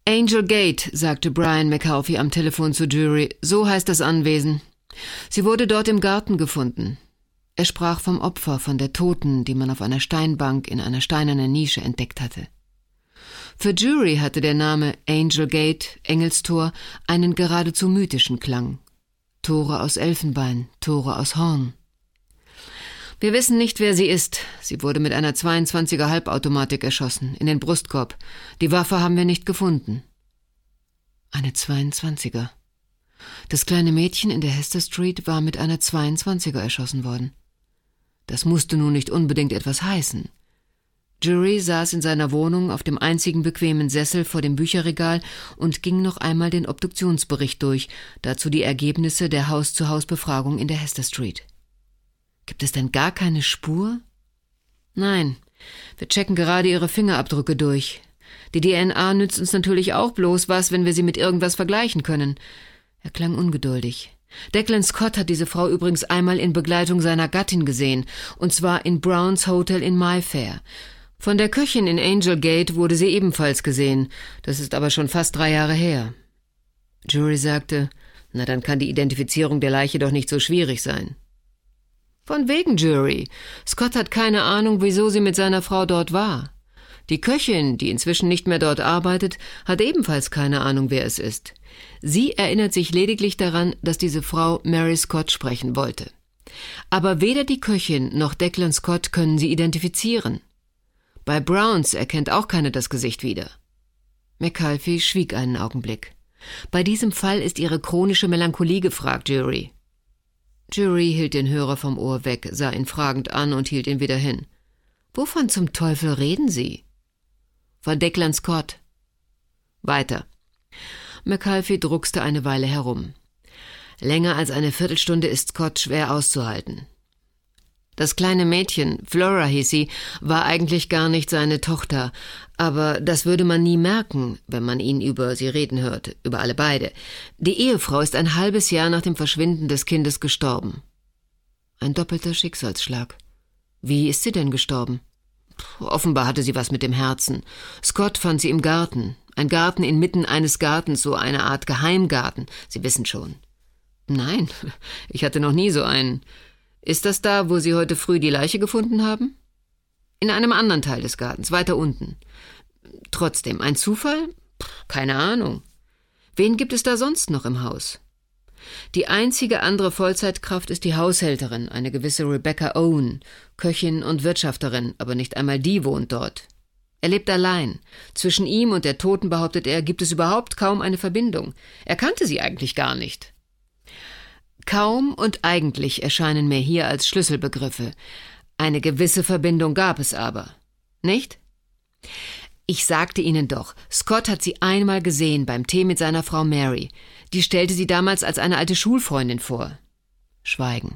Angel Gate, sagte Brian McCarthy am Telefon zur Jury. So heißt das Anwesen. Sie wurde dort im Garten gefunden. Er sprach vom Opfer, von der Toten, die man auf einer Steinbank in einer steinernen Nische entdeckt hatte. Für Jury hatte der Name Angel Gate, Engelstor, einen geradezu mythischen Klang. Tore aus Elfenbein, Tore aus Horn. Wir wissen nicht, wer sie ist. Sie wurde mit einer 22er Halbautomatik erschossen, in den Brustkorb. Die Waffe haben wir nicht gefunden. Eine 22er. Das kleine Mädchen in der Hester Street war mit einer 22er erschossen worden. Das musste nun nicht unbedingt etwas heißen. Jury saß in seiner Wohnung auf dem einzigen bequemen Sessel vor dem Bücherregal und ging noch einmal den Obduktionsbericht durch, dazu die Ergebnisse der Haus-zu-Haus-Befragung in der Hester Street. Gibt es denn gar keine Spur? Nein, wir checken gerade ihre Fingerabdrücke durch. Die DNA nützt uns natürlich auch bloß was, wenn wir sie mit irgendwas vergleichen können. Er klang ungeduldig. Declan Scott hat diese Frau übrigens einmal in Begleitung seiner Gattin gesehen, und zwar in Browns Hotel in Mayfair. Von der Köchin in Angel Gate wurde sie ebenfalls gesehen. Das ist aber schon fast 3 Jahre her. Jury sagte, na dann kann die Identifizierung der Leiche doch nicht so schwierig sein. Von wegen, Jury. Scott hat keine Ahnung, wieso sie mit seiner Frau dort war. Die Köchin, die inzwischen nicht mehr dort arbeitet, hat ebenfalls keine Ahnung, wer es ist. Sie erinnert sich lediglich daran, dass diese Frau Mary Scott sprechen wollte. Aber weder die Köchin noch Declan Scott können sie identifizieren. Bei Browns erkennt auch keiner das Gesicht wieder. McCarthy schwieg einen Augenblick. Bei diesem Fall ist ihre chronische Melancholie gefragt, Jury. Jury hielt den Hörer vom Ohr weg, sah ihn fragend an und hielt ihn wieder hin. Wovon zum Teufel reden Sie? Von Declan Scott. Weiter. McCarthy druckste eine Weile herum. Länger als eine Viertelstunde ist Scott schwer auszuhalten. Das kleine Mädchen, Flora hieß sie, war eigentlich gar nicht seine Tochter, aber das würde man nie merken, wenn man ihn über sie reden hört, über alle beide. Die Ehefrau ist ein halbes Jahr nach dem Verschwinden des Kindes gestorben. Ein doppelter Schicksalsschlag. Wie ist sie denn gestorben? Offenbar hatte sie was mit dem Herzen. Scott fand sie im Garten. Ein Garten inmitten eines Gartens, so eine Art Geheimgarten. Sie wissen schon. Nein, ich hatte noch nie so einen. Ist das da, wo Sie heute früh die Leiche gefunden haben? In einem anderen Teil des Gartens, weiter unten. Trotzdem, ein Zufall? Keine Ahnung. Wen gibt es da sonst noch im Haus? Die einzige andere Vollzeitkraft ist die Haushälterin, eine gewisse Rebecca Owen, Köchin und Wirtschafterin, aber nicht einmal die wohnt dort. Er lebt allein. Zwischen ihm und der Toten, behauptet er, gibt es überhaupt kaum eine Verbindung. Er kannte sie eigentlich gar nicht. Kaum und eigentlich erscheinen mir hier als Schlüsselbegriffe. Eine gewisse Verbindung gab es aber. Nicht? Ich sagte Ihnen doch, Scott hat sie einmal gesehen beim Tee mit seiner Frau Mary. Die stellte sie damals als eine alte Schulfreundin vor. Schweigen.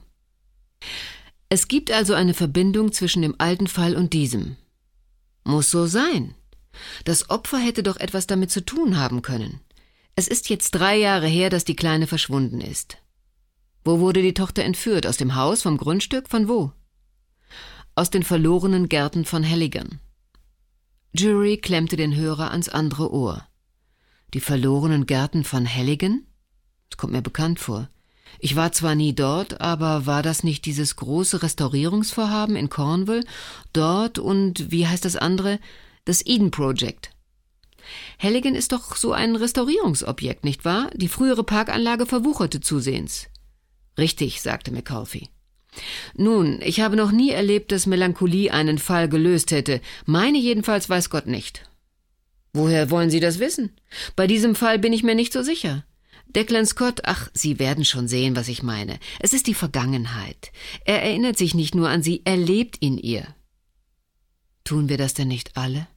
Es gibt also eine Verbindung zwischen dem alten Fall und diesem. Muss so sein. Das Opfer hätte doch etwas damit zu tun haben können. Es ist jetzt 3 Jahre her, dass die Kleine verschwunden ist. Wo wurde die Tochter entführt? Aus dem Haus, vom Grundstück, von wo? Aus den verlorenen Gärten von Halligan. Jury klemmte den Hörer ans andere Ohr. Die verlorenen Gärten von Halligan? Das kommt mir bekannt vor. Ich war zwar nie dort, aber war das nicht dieses große Restaurierungsvorhaben in Cornwall? Dort und, wie heißt das andere? Das Eden Project. Halligan ist doch so ein Restaurierungsobjekt, nicht wahr? Die frühere Parkanlage verwucherte zusehends. Richtig, sagte McCarthy. Nun, ich habe noch nie erlebt, dass Melancholie einen Fall gelöst hätte. Meine jedenfalls weiß Gott nicht. Woher wollen Sie das wissen? Bei diesem Fall bin ich mir nicht so sicher. Declan Scott, ach, Sie werden schon sehen, was ich meine. Es ist die Vergangenheit. Er erinnert sich nicht nur an sie, er lebt in ihr. Tun wir das denn nicht alle?